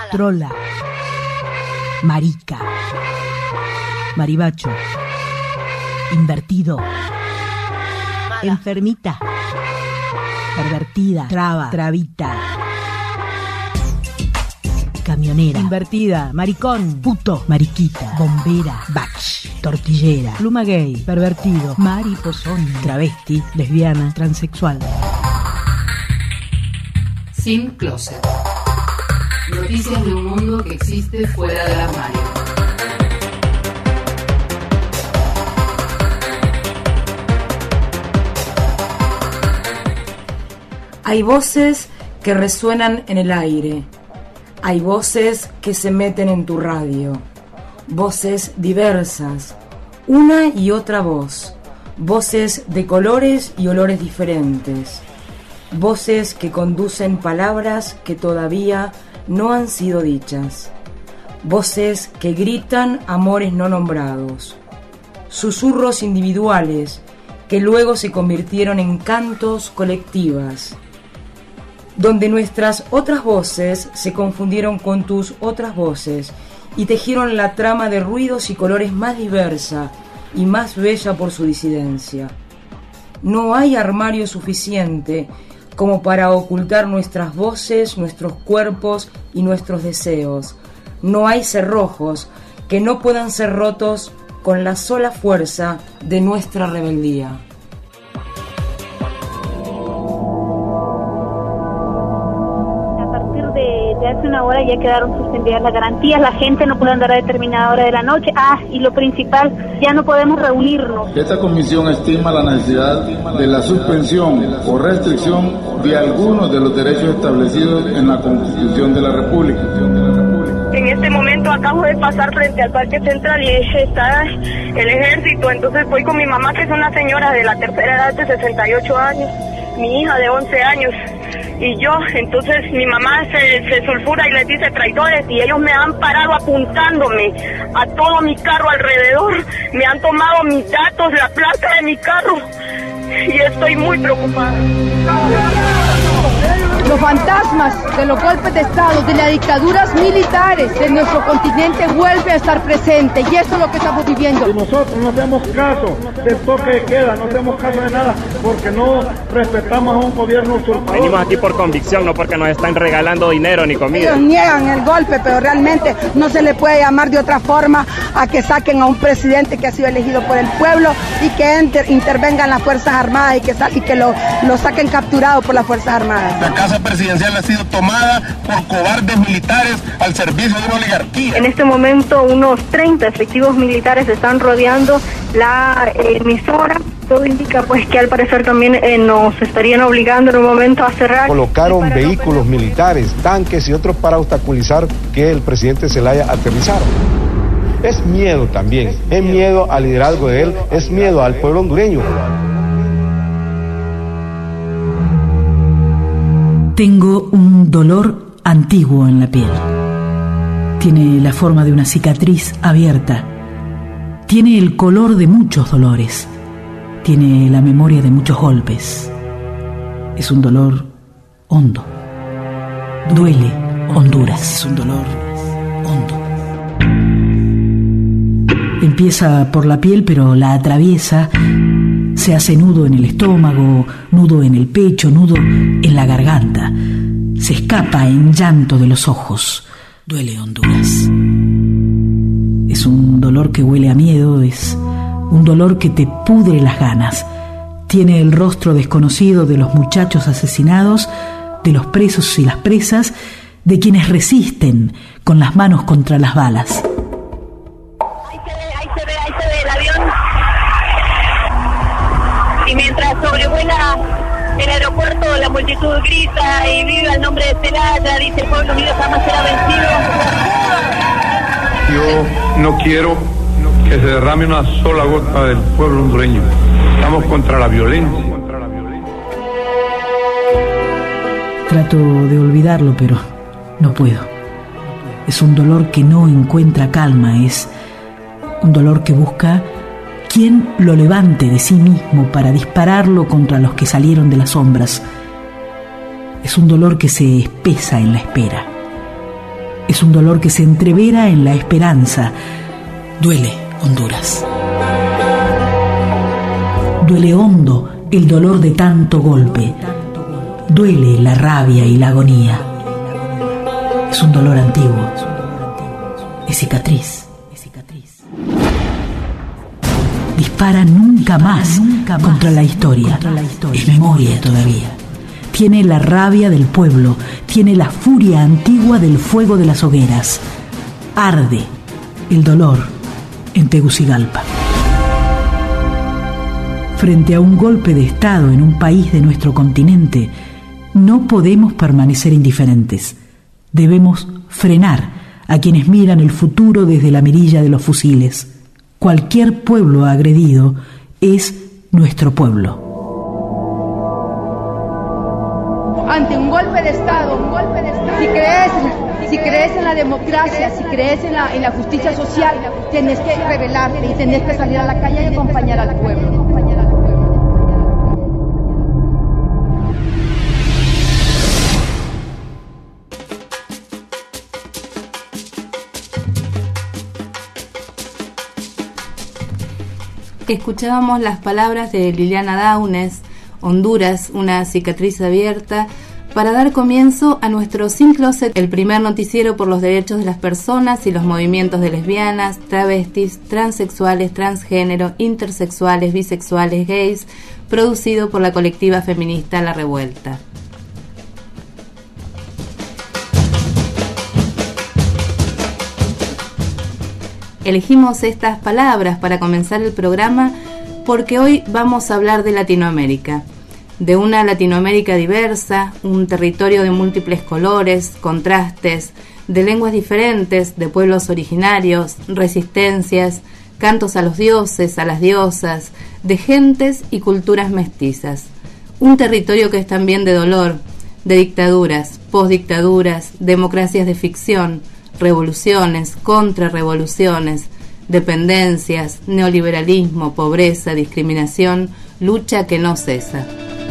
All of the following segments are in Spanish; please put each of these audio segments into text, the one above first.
trola, marica, maribacho, invertido, enfermita, pervertida, traba, trabita, camionera, invertida, maricón, puto, mariquita, bombera, bach, tortillera, pluma gay, pervertido, mariposón, travesti, lesbiana, transexual. Sin closet. Noticias de un mundo que existe fuera del armario. Hay voces que resuenan en el aire. Hay voces que se meten en tu radio. Voces diversas. Una y otra voz. Voces de colores y olores diferentes. Voces que conducen palabras que todavía no han sido dichas. Voces que gritan amores no nombrados. Susurros individuales que luego se convirtieron en cantos colectivas, donde nuestras otras voces se confundieron con tus otras voces y tejieron la trama de ruidos y colores más diversa y más bella por su disidencia. No hay armario suficiente como para ocultar nuestras voces, nuestros cuerpos y nuestros deseos. No hay cerrojos que no puedan ser rotos con la sola fuerza de nuestra rebeldía. De hace una hora ya quedaron suspendidas las garantías, la gente no puede andar a determinada hora de la noche. Y lo principal, ya no podemos reunirnos. Esta comisión estima la necesidad de la suspensión o restricción de algunos de los derechos establecidos en la Constitución de la República. En este momento acabo de pasar frente al Parque Central y está el ejército, entonces voy con mi mamá, que es una señora de la tercera edad de 68 años, mi hija de 11 años. Y yo, entonces mi mamá se sulfura y les dice traidores, y ellos me han parado apuntándome a todo mi carro alrededor, me han tomado mis datos, la placa de mi carro, y estoy muy preocupada. Los fantasmas de los golpes de Estado, de las dictaduras militares de nuestro continente vuelven a estar presentes, y esto es lo que estamos viviendo. Si nosotros no hacemos caso del toque de queda, no hacemos caso de nada, porque no respetamos a un gobierno usurpador. Venimos aquí por convicción, no porque nos están regalando dinero ni comida. Ellos niegan el golpe, pero realmente no se le puede llamar de otra forma a que saquen a un presidente que ha sido elegido por el pueblo y que intervengan las Fuerzas Armadas y que lo saquen capturado por las Fuerzas Armadas. La casa presidencial ha sido tomada por cobardes militares al servicio de una oligarquía. En este momento unos 30 efectivos militares están rodeando la emisora. Todo indica pues que al parecer también nos estarían obligando en un momento a cerrar. Colocaron vehículos militares, tanques y otros para obstaculizar que el presidente Zelaya aterrizara. Es miedo también, es miedo al liderazgo de él, es miedo al pueblo hondureño. Tengo un dolor antiguo en la piel. Tiene la forma de una cicatriz abierta. Tiene el color de muchos dolores. Tiene la memoria de muchos golpes. Es un dolor hondo. Duele Honduras. Es un dolor hondo. Empieza por la piel, pero la atraviesa. Se hace nudo en el estómago, nudo en el pecho, nudo en la garganta. Se escapa en llanto de los ojos. Duele Honduras. Es un dolor que huele a miedo, es un dolor que te pudre las ganas. Tiene el rostro desconocido de los muchachos asesinados, de los presos y las presas, de quienes resisten con las manos contra las balas. Ahí se ve el avión. Y mientras sobrevuela el aeropuerto, la multitud grita y viva el nombre de Zelaya, dice el pueblo unido jamás será vencido. Yo no quiero que se derrame una sola gota del pueblo hondureño. Estamos contra la violencia. Trato de olvidarlo, pero no puedo. Es un dolor que no encuentra calma, es un dolor que busca quien lo levante de sí mismo para dispararlo contra los que salieron de las sombras. Es un dolor que se espesa en la espera. Es un dolor que se entrevera en la esperanza. Duele Honduras. Duele hondo el dolor de tanto golpe. Duele la rabia y la agonía. Es un dolor antiguo. Es cicatriz. Dispara nunca más contra la historia. Es memoria todavía. Tiene la rabia del pueblo. Tiene la furia antigua del fuego de las hogueras. Arde el dolor en Tegucigalpa. Frente a un golpe de Estado en un país de nuestro continente, no podemos permanecer indiferentes. Debemos frenar a quienes miran el futuro desde la mirilla de los fusiles. Cualquier pueblo agredido es nuestro pueblo. Ante un golpe de Estado, si crees en la democracia, si crees en la justicia social, tienes que rebelarte y tienes que salir a la calle y acompañar al pueblo. Escuchábamos las palabras de Liliana Daunes, Honduras, una cicatriz abierta, para dar comienzo a nuestro Sin Closet, el primer noticiero por los derechos de las personas y los movimientos de lesbianas, travestis, transexuales, transgénero, intersexuales, bisexuales, gays, producido por la colectiva feminista La Revuelta. Elegimos estas palabras para comenzar el programa porque hoy vamos a hablar de Latinoamérica, de una Latinoamérica diversa, un territorio de múltiples colores, contrastes, de lenguas diferentes, de pueblos originarios, resistencias, cantos a los dioses, a las diosas, de gentes y culturas mestizas. Un territorio que es también de dolor, de dictaduras, postdictaduras, democracias de ficción, revoluciones, contrarrevoluciones, dependencias, neoliberalismo, pobreza, discriminación, lucha que no cesa.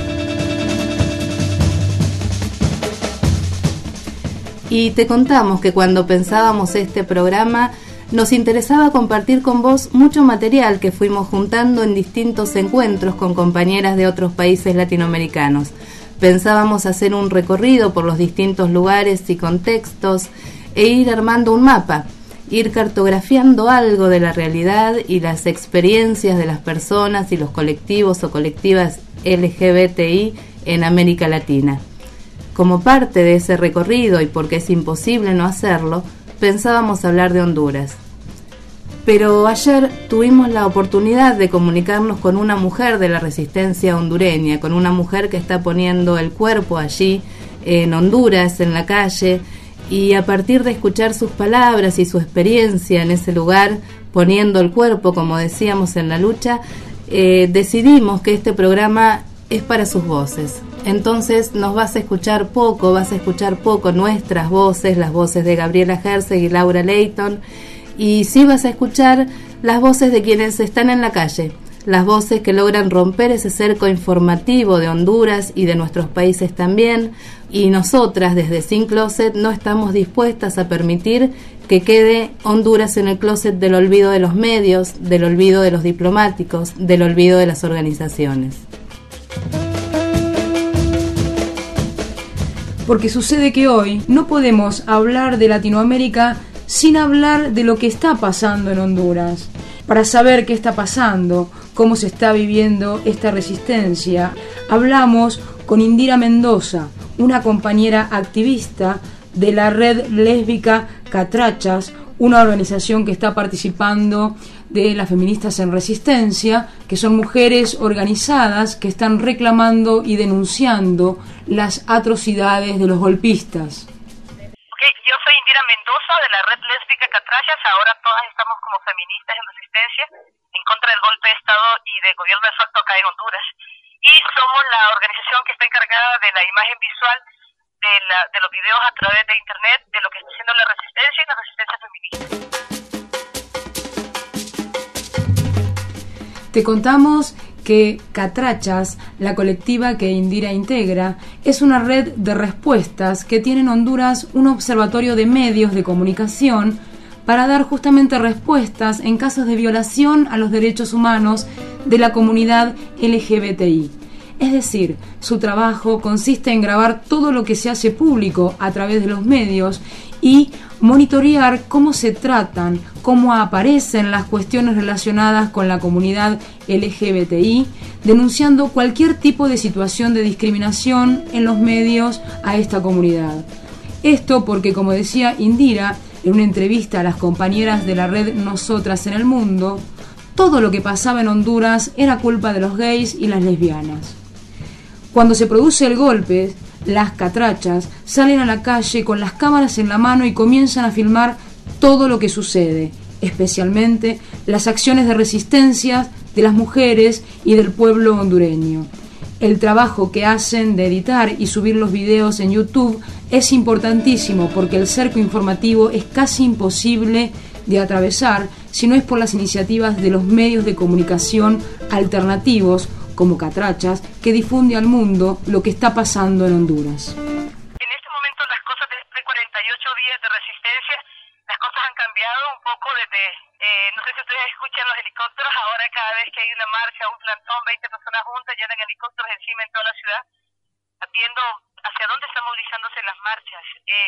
Y te contamos que cuando pensábamos este programa nos interesaba compartir con vos mucho material que fuimos juntando en distintos encuentros con compañeras de otros países latinoamericanos. Pensábamos hacer un recorrido por los distintos lugares y contextos e ir armando un mapa, ir cartografiando algo de la realidad y las experiencias de las personas y los colectivos o colectivas LGBTI en América Latina. Como parte de ese recorrido, y porque es imposible no hacerlo, pensábamos hablar de Honduras. Pero ayer tuvimos la oportunidad de comunicarnos con una mujer de la resistencia hondureña, con una mujer que está poniendo el cuerpo allí en Honduras, en la calle, y a partir de escuchar sus palabras y su experiencia en ese lugar, poniendo el cuerpo, como decíamos, en la lucha, decidimos que este programa es para sus voces. Entonces vas a escuchar poco nuestras voces, las voces de Gabriela Herzeg y Laura Leighton, y sí vas a escuchar las voces de quienes están en la calle, las voces que logran romper ese cerco informativo de Honduras y de nuestros países también, y nosotras desde Sin Closet no estamos dispuestas a permitir que quede Honduras en el closet del olvido de los medios, del olvido de los diplomáticos, del olvido de las organizaciones. Porque sucede que hoy no podemos hablar de Latinoamérica sin hablar de lo que está pasando en Honduras. Para saber qué está pasando, cómo se está viviendo esta resistencia, hablamos con Indira Mendoza, una compañera activista de la red lésbica Catrachas, una organización que está participando de las feministas en resistencia, que son mujeres organizadas que están reclamando y denunciando las atrocidades de los golpistas. Yo soy Indira Mendoza de la red lésbica Catrachas. Ahora todas estamos como feministas en resistencia en contra del golpe de Estado y del gobierno de facto acá en Honduras. Y somos la organización que está encargada de la imagen visual de los videos a través de internet de lo que está haciendo la resistencia y la resistencia feminista. Te contamos que Catrachas, la colectiva que Indira integra, es una red de respuestas que tiene en Honduras un observatorio de medios de comunicación para dar justamente respuestas en casos de violación a los derechos humanos de la comunidad LGBTI. Es decir, su trabajo consiste en grabar todo lo que se hace público a través de los medios y monitorear cómo se tratan, cómo aparecen las cuestiones relacionadas con la comunidad LGBTI, denunciando cualquier tipo de situación de discriminación en los medios a esta comunidad. Esto porque, como decía Indira en una entrevista a las compañeras de la red Nosotras en el Mundo, todo lo que pasaba en Honduras era culpa de los gays y las lesbianas. Cuando se produce el golpe, las catrachas salen a la calle con las cámaras en la mano y comienzan a filmar todo lo que sucede, especialmente las acciones de resistencia de las mujeres y del pueblo hondureño. El trabajo que hacen de editar y subir los videos en YouTube es importantísimo porque el cerco informativo es casi imposible de atravesar si no es por las iniciativas de los medios de comunicación alternativos como Catrachas, que difunde al mundo lo que está pasando en Honduras. En este momento las cosas, después de 48 días de resistencia, las cosas han cambiado un poco desde, no sé si ustedes escuchan los helicópteros, ahora cada vez que hay una marcha, un plantón, 20 personas juntas, llenan helicópteros encima en toda la ciudad, viendo hacia dónde están movilizándose las marchas.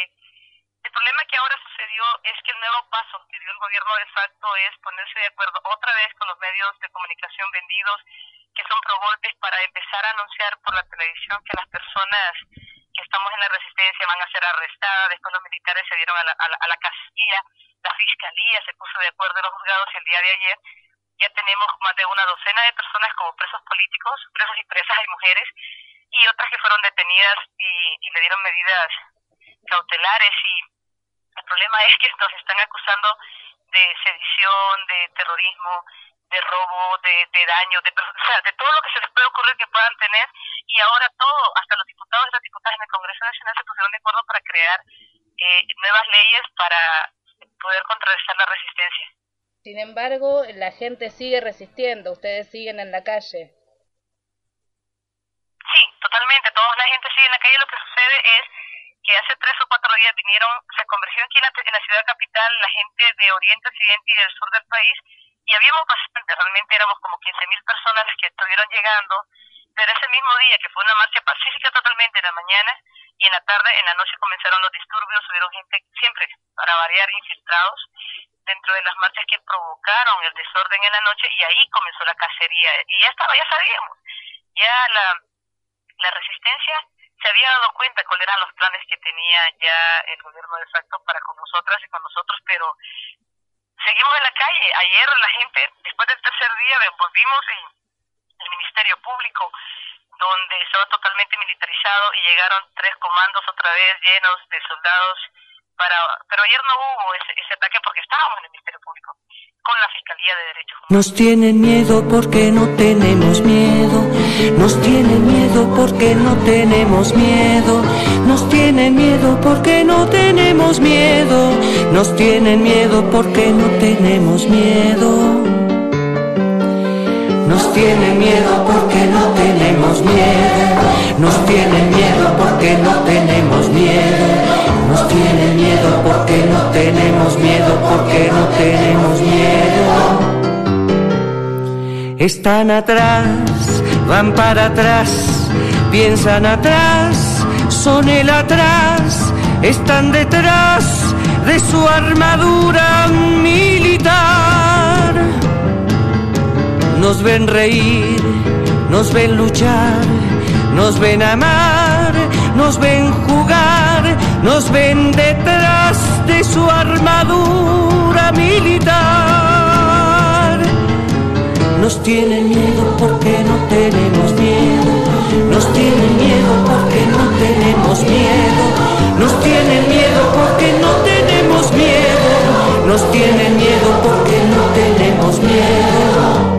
El problema que ahora sucedió es que el nuevo paso que dio el gobierno de facto es ponerse de acuerdo otra vez con los medios de comunicación vendidos, que son pro golpes, para empezar a anunciar por la televisión que las personas que estamos en la resistencia van a ser arrestadas. Después los militares se dieron a la casilla, la fiscalía se puso de acuerdo en los juzgados y el día de ayer ya tenemos más de una docena de personas como presos políticos, presos y presas, hay mujeres, y otras que fueron detenidas y le dieron medidas cautelares. Y el problema es que nos están acusando de sedición, de terrorismo, de robo, de daño, o sea, de todo lo que se les puede ocurrir que puedan tener, y ahora todo, hasta los diputados y las diputadas en el Congreso Nacional se pusieron de acuerdo para crear nuevas leyes para poder contrarrestar la resistencia. Sin embargo, la gente sigue resistiendo, ustedes siguen en la calle. Sí, totalmente, toda la gente sigue en la calle. Lo que sucede es que hace 3 o 4 días se convergió aquí en la ciudad capital la gente de Oriente, Occidente y del sur del país, y habíamos bastante, realmente éramos como 15.000 personas las que estuvieron llegando, pero ese mismo día, que fue una marcha pacífica totalmente en la mañana, y en la tarde, en la noche comenzaron los disturbios, hubieron gente siempre, para variar, infiltrados dentro de las marchas que provocaron el desorden en la noche, y ahí comenzó la cacería, y ya sabíamos, ya la resistencia se había dado cuenta cuáles eran los planes que tenía ya el gobierno de facto para con nosotras y con nosotros, pero seguimos en la calle. Ayer la gente, después del tercer día, volvimos en el Ministerio Público, donde estaba totalmente militarizado, y llegaron 3 comandos otra vez llenos de soldados, pero ayer no hubo ese ataque porque estábamos en el Ministerio Público con la Fiscalía de Derechos Humanos. Nos tienen miedo porque no tenemos miedo, nos tienen miedo porque no tenemos miedo, nos tienen miedo porque no tenemos miedo, nos tienen miedo porque no tenemos miedo, nos tienen miedo porque no tenemos miedo, nos tienen miedo porque no tenemos miedo, nos tienen miedo porque no tenemos miedo, porque no tenemos miedo. Están atrás, van para atrás, piensan atrás, son el atrás, están detrás de su armadura militar. Nos ven reír, nos ven luchar, nos ven amar, nos ven jugar, nos ven detrás de su armadura militar. Nos tienen miedo porque no tenemos miedo, nos tienen miedo porque no tenemos miedo, nos tienen miedo porque no tenemos miedo, nos tienen miedo porque no tenemos miedo,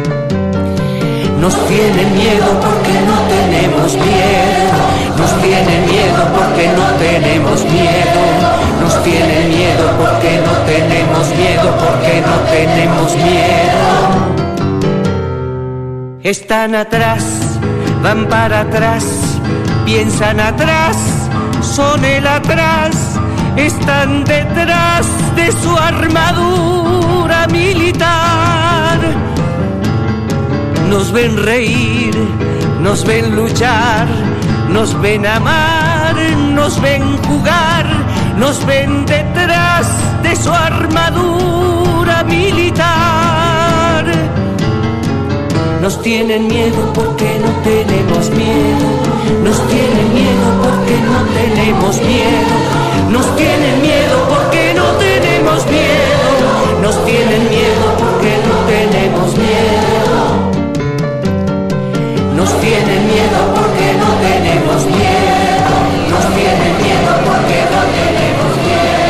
nos tienen miedo porque no tenemos miedo, nos tienen miedo porque no tenemos miedo, nos tienen miedo porque no tenemos miedo, porque no tenemos miedo. Están atrás, van para atrás, piensan atrás, son el atrás, están detrás de su armadura militar. Nos ven reír, nos ven luchar, nos ven amar, nos ven jugar, nos ven detrás de su armadura militar. Nos tienen miedo porque no tenemos miedo. Nos tienen miedo porque no tenemos miedo. Nos tienen miedo porque no tenemos miedo. Nos tienen miedo porque no tenemos miedo. Nos tienen miedo porque no tenemos miedo. Nos tienen miedo porque no tenemos miedo.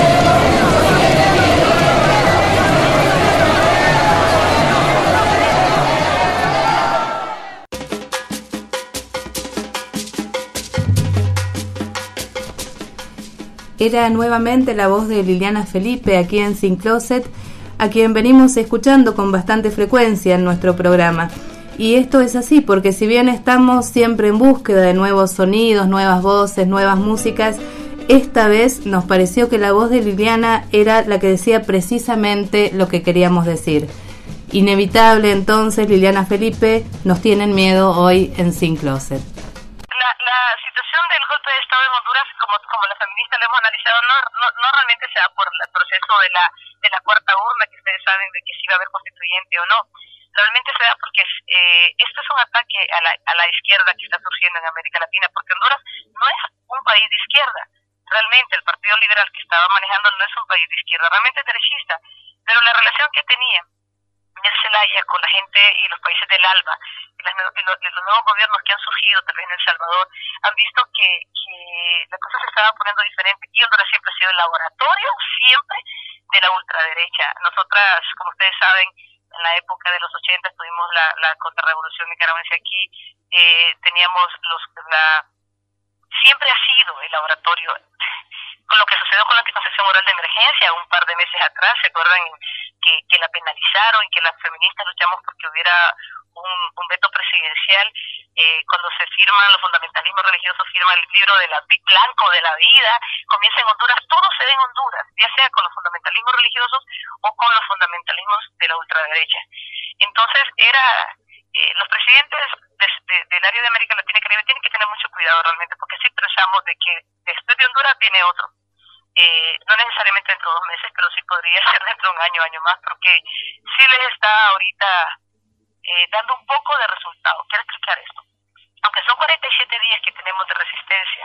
Era nuevamente la voz de Liliana Felipe aquí en Sin Closet, a quien venimos escuchando con bastante frecuencia en nuestro programa. Y esto es así porque si bien estamos siempre en búsqueda de nuevos sonidos, nuevas voces, nuevas músicas, esta vez nos pareció que la voz de Liliana era la que decía precisamente lo que queríamos decir. Inevitable entonces, Liliana Felipe, nos tienen miedo hoy en Sin Closet. La situación del golpe de Estado en Honduras, como las feministas lo hemos analizado, no realmente se da por el proceso de la cuarta urna, que ustedes saben de que si va a haber constituyente o no. Realmente se da porque esto es un ataque a la izquierda que está surgiendo en América Latina, porque Honduras no es un país de izquierda. Realmente el Partido Liberal que estaba manejando no es un país de izquierda, realmente es derechista. Pero la relación que tenía el Zelaya con la gente y los países del ALBA, los nuevos gobiernos que han surgido también en El Salvador, han visto que la cosa se estaba poniendo diferente, y Honduras siempre ha sido el laboratorio, siempre, de la ultraderecha. Nosotras, como ustedes saben, en la época de los 80 tuvimos la contrarrevolución nicaragüense aquí, teníamos siempre ha sido el laboratorio. Con lo que sucedió con la anticoncepción oral de emergencia un par de meses atrás, ¿se acuerdan que la penalizaron y que las feministas luchamos porque hubiera un veto presidencial? Cuando se firman los fundamentalismos religiosos, firma el libro de la blanco de la vida, comienza en Honduras, todo se ve en Honduras, ya sea con los fundamentalismos religiosos o con los fundamentalismos de la ultraderecha. Entonces los presidentes del área de América Latina y Caribe tienen que tener mucho cuidado realmente, porque si expresamos de que después de Honduras viene otro. No necesariamente dentro de 2 meses, pero sí podría ser dentro de un año más, porque sí les está ahorita dando un poco de resultado. Quiero explicar esto. Aunque son 47 días que tenemos de resistencia,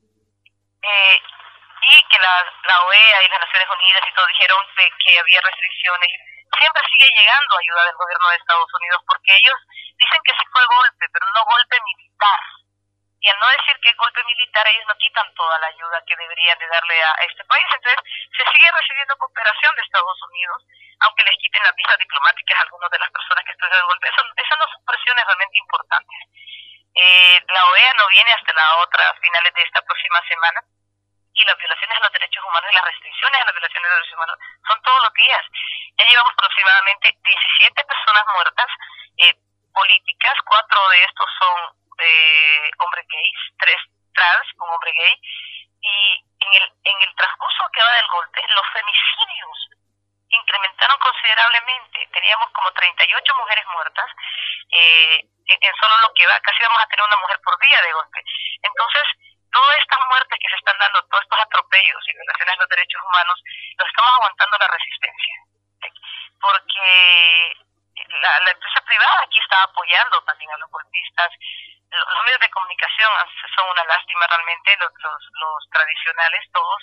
y que la OEA y las Naciones Unidas y todo dijeron que había restricciones, siempre sigue llegando ayuda del gobierno de Estados Unidos, porque ellos dicen que sí fue golpe, pero no golpe militar. Y al no decir que es golpe militar, ellos no quitan toda la ayuda que deberían de darle a este país. Entonces, se sigue recibiendo cooperación de Estados Unidos, aunque les quiten las visas diplomáticas a algunas de las personas que estuvieron en el golpe. Esas no son presiones realmente importantes. La OEA no viene hasta finales de esta próxima semana, y las violaciones a los derechos humanos y las restricciones a las violaciones de los derechos humanos son todos los días. Ya llevamos aproximadamente 17 personas muertas políticas, 4 de estos son hombres gays, 3 trans con hombre gay, y en el transcurso que va del golpe, los femicidios incrementaron considerablemente. Teníamos como 38 mujeres muertas, en solo lo que va, casi vamos a tener una mujer por día de golpe. Entonces, todas estas muertes que se están dando, todos estos atropellos y violaciones a los derechos humanos, los estamos aguantando la resistencia. Porque la empresa privada aquí está apoyando también a los golpistas. Los medios de comunicación son una lástima realmente, los tradicionales, todos.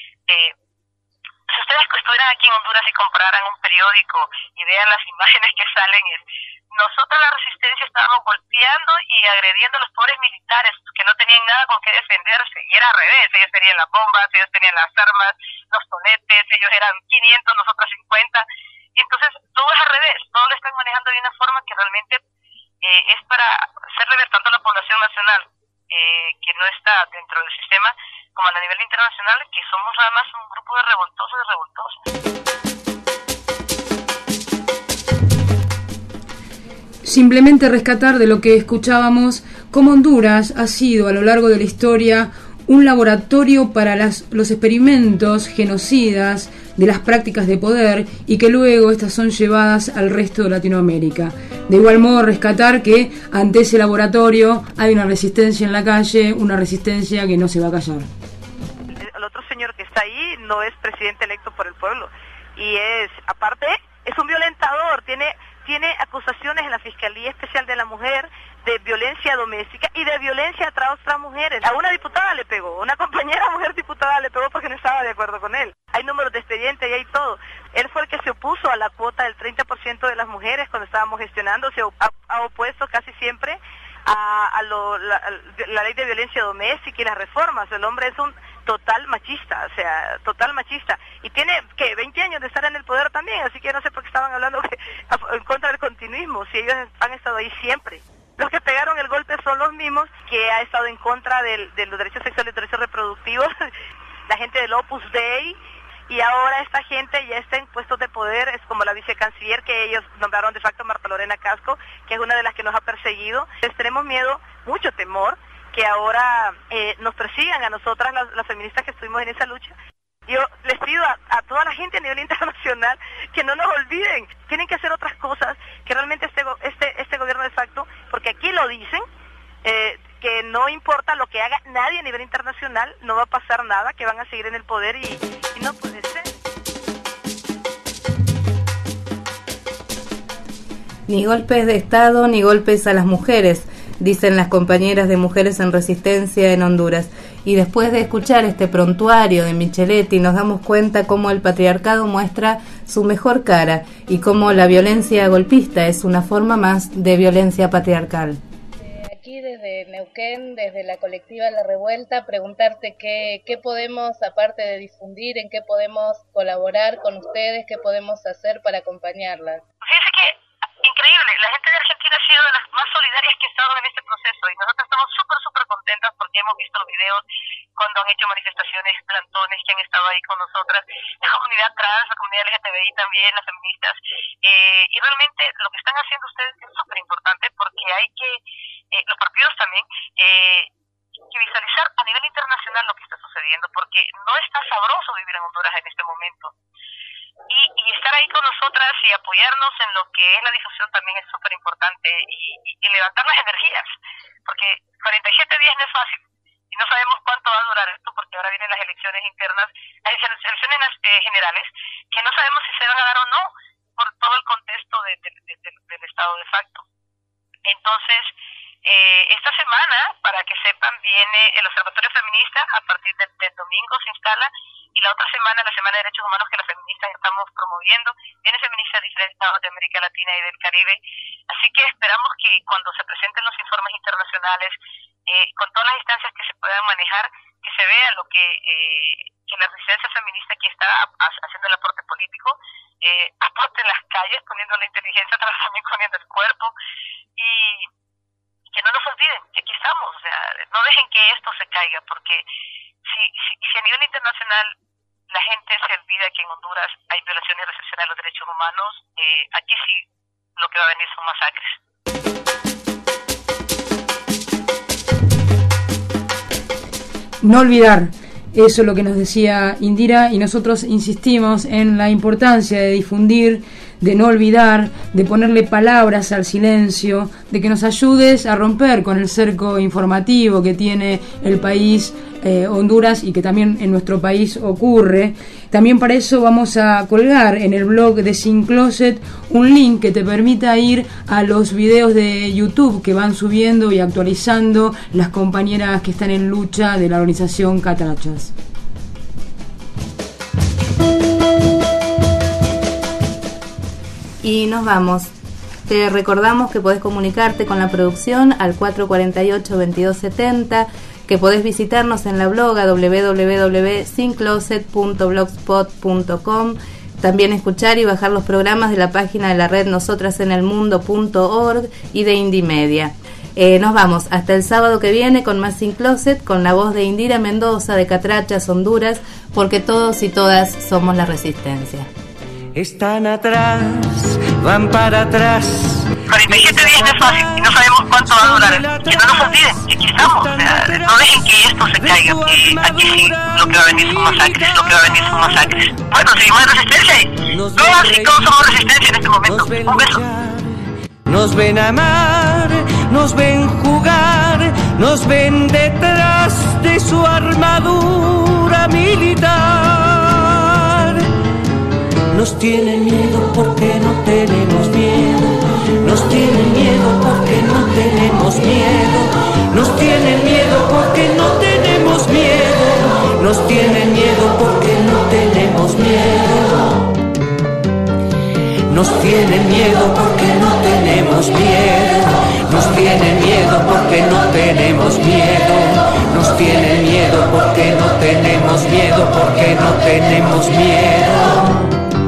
Si ustedes estuvieran aquí en Honduras y compraran un periódico y vean las imágenes que salen, nosotros la resistencia estábamos golpeando y agrediendo a los pobres militares que no tenían nada con qué defenderse, y era al revés. Ellos tenían las bombas, ellos tenían las armas, los tonetes, ellos eran 500, nosotros 50, y entonces todo es al revés, todo lo están manejando de una forma que realmente es para hacer rever tanto a la población nacional que no está dentro del sistema, como a nivel internacional, que somos nada más un grupo de revoltosos y revoltosas. simplemente rescatar de lo que escuchábamos cómo Honduras ha sido a lo largo de la historia un laboratorio para los experimentos genocidas de las prácticas de poder y que luego estas son llevadas al resto de Latinoamérica. De igual modo rescatar que ante ese laboratorio hay una resistencia en la calle, una resistencia que no se va a callar. El otro señor que está ahí no es presidente electo por el pueblo y aparte es un violentador, tiene acusaciones en la Fiscalía Especial de la Mujer de violencia doméstica y de violencia a otras mujeres. A una diputada le pegó, una compañera mujer diputada le pegó porque no estaba de acuerdo con él. Hay números de expediente y hay todo. Él fue el que se opuso a la cuota del 30% de las mujeres cuando estábamos gestionando, se ha opuesto casi siempre a la ley de violencia doméstica y las reformas. El hombre es un total machista, total machista. Y tiene, 20 años de estar en el poder también, así que no sé por qué estaban hablando en contra del continuismo, si ellos han estado ahí siempre. Los que pegaron el golpe son los mismos que ha estado en contra de los derechos sexuales y derechos reproductivos, la gente del Opus Dei, y ahora esta gente ya está en puestos de poder, es como la vicecanciller que ellos nombraron de facto Marta Lorena Casco, que es una de las que nos ha perseguido. Les tenemos miedo, mucho temor, que ahora nos persigan a nosotras, las feministas que estuvimos en esa lucha. Yo les pido a toda la gente a nivel internacional que no nos olviden, tienen que hacer otras cosas, que realmente este gobierno de facto, porque aquí lo dicen, que no importa lo que haga nadie a nivel internacional, no va a pasar nada, que van a seguir en el poder y no puede ser. Ni golpes de Estado, ni golpes a las mujeres, dicen las compañeras de Mujeres en Resistencia en Honduras. Y después de escuchar este prontuario de Micheletti, nos damos cuenta cómo el patriarcado muestra su mejor cara y cómo la violencia golpista es una forma más de violencia patriarcal. Aquí desde Neuquén, desde la colectiva La Revuelta, preguntarte qué podemos, aparte de difundir, en qué podemos colaborar con ustedes, qué podemos hacer para acompañarlas. Fíjense que increíble, la gente de Argentina ha sido de las más solidarias que ha estado en este proceso y nosotros estamos súper contentas porque hemos visto los videos cuando han hecho manifestaciones, plantones que han estado ahí con nosotras, la comunidad trans, la comunidad LGTBI también, las feministas, y realmente lo que están haciendo ustedes es súper importante porque hay que, los partidos también, que visualizar a nivel internacional lo que está sucediendo porque no está sabroso vivir en Honduras en este momento. Y estar ahí con nosotras y apoyarnos en lo que es la difusión también es súper importante y levantar las energías, porque 47 días no es fácil y no sabemos cuánto va a durar esto porque ahora vienen las elecciones internas, las elecciones generales, que no sabemos si se van a dar o no por todo el contexto del estado de facto. Entonces, esta semana, para que sepan, viene el Observatorio Feminista, a partir del domingo se instala, y la otra semana, la Semana de Derechos Humanos que las feministas estamos promoviendo, viene feministas de diferentes estados de América Latina y del Caribe, así que esperamos que cuando se presenten los informes internacionales, con todas las instancias que se puedan manejar, que se vea lo que la resistencia feminista aquí está haciendo el aporte político, aporte en las calles, poniendo la inteligencia, pero también poniendo el cuerpo, y que no nos olviden que aquí estamos, o sea, no dejen que esto se caiga, porque si a nivel internacional la gente se olvida que en Honduras hay violaciones y restricciones a los derechos humanos, aquí sí lo que va a venir son masacres. No olvidar, eso es lo que nos decía Indira, y nosotros insistimos en la importancia de difundir, de no olvidar, de ponerle palabras al silencio, de que nos ayudes a romper con el cerco informativo que tiene el país Honduras y que también en nuestro país ocurre. También para eso vamos a colgar en el blog de Sin Closet un link que te permita ir a los videos de YouTube que van subiendo y actualizando las compañeras que están en lucha de la organización Catrachas. Y nos vamos. Te recordamos que podés comunicarte con la producción al 448-2270, que podés visitarnos en la blog www.sincloset.blogspot.com, también escuchar y bajar los programas de la página de la red nosotrasenelmundo.org y de Indimedia. Nos vamos hasta el sábado que viene con más Sin Closet, con la voz de Indira Mendoza de Catrachas, Honduras, porque todos y todas somos la resistencia. Están atrás, van para atrás, 47 días no es fácil y no sabemos cuánto va a durar. Que no nos olviden, que aquí estamos. O sea, no dejen que esto se caiga, que aquí sí lo que va a venir son masacres, Bueno, seguimos en resistencia y todas y todos somos resistencia en este momento. Un beso. Nos ven amar, nos ven jugar, nos ven detrás de su armadura militar. Nos tienen miedo porque no tenemos miedo. Nos tienen miedo porque no tenemos miedo. Nos tienen miedo porque no tenemos miedo. Nos tienen miedo porque no tenemos miedo. Nos tienen miedo porque no tenemos miedo. Nos tienen miedo porque no tenemos miedo. Nos tienen miedo porque no tenemos miedo. Porque no tenemos miedo.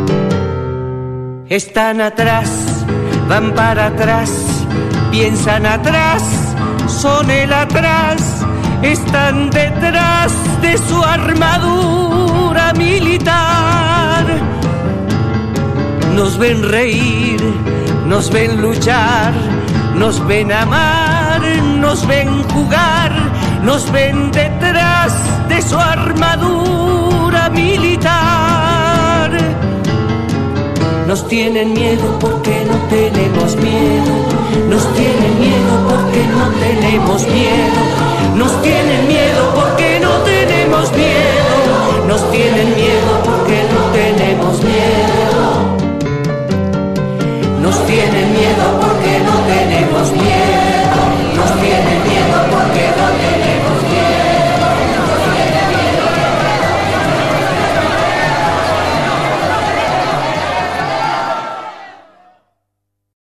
Están atrás, van para atrás, piensan atrás, son el atrás, están detrás de su armadura militar. Nos ven reír, nos ven luchar, nos ven amar, nos ven jugar, nos ven detrás de su armadura militar. Nos tienen miedo porque no tenemos miedo. Nos tienen miedo porque no tenemos miedo. Nos tienen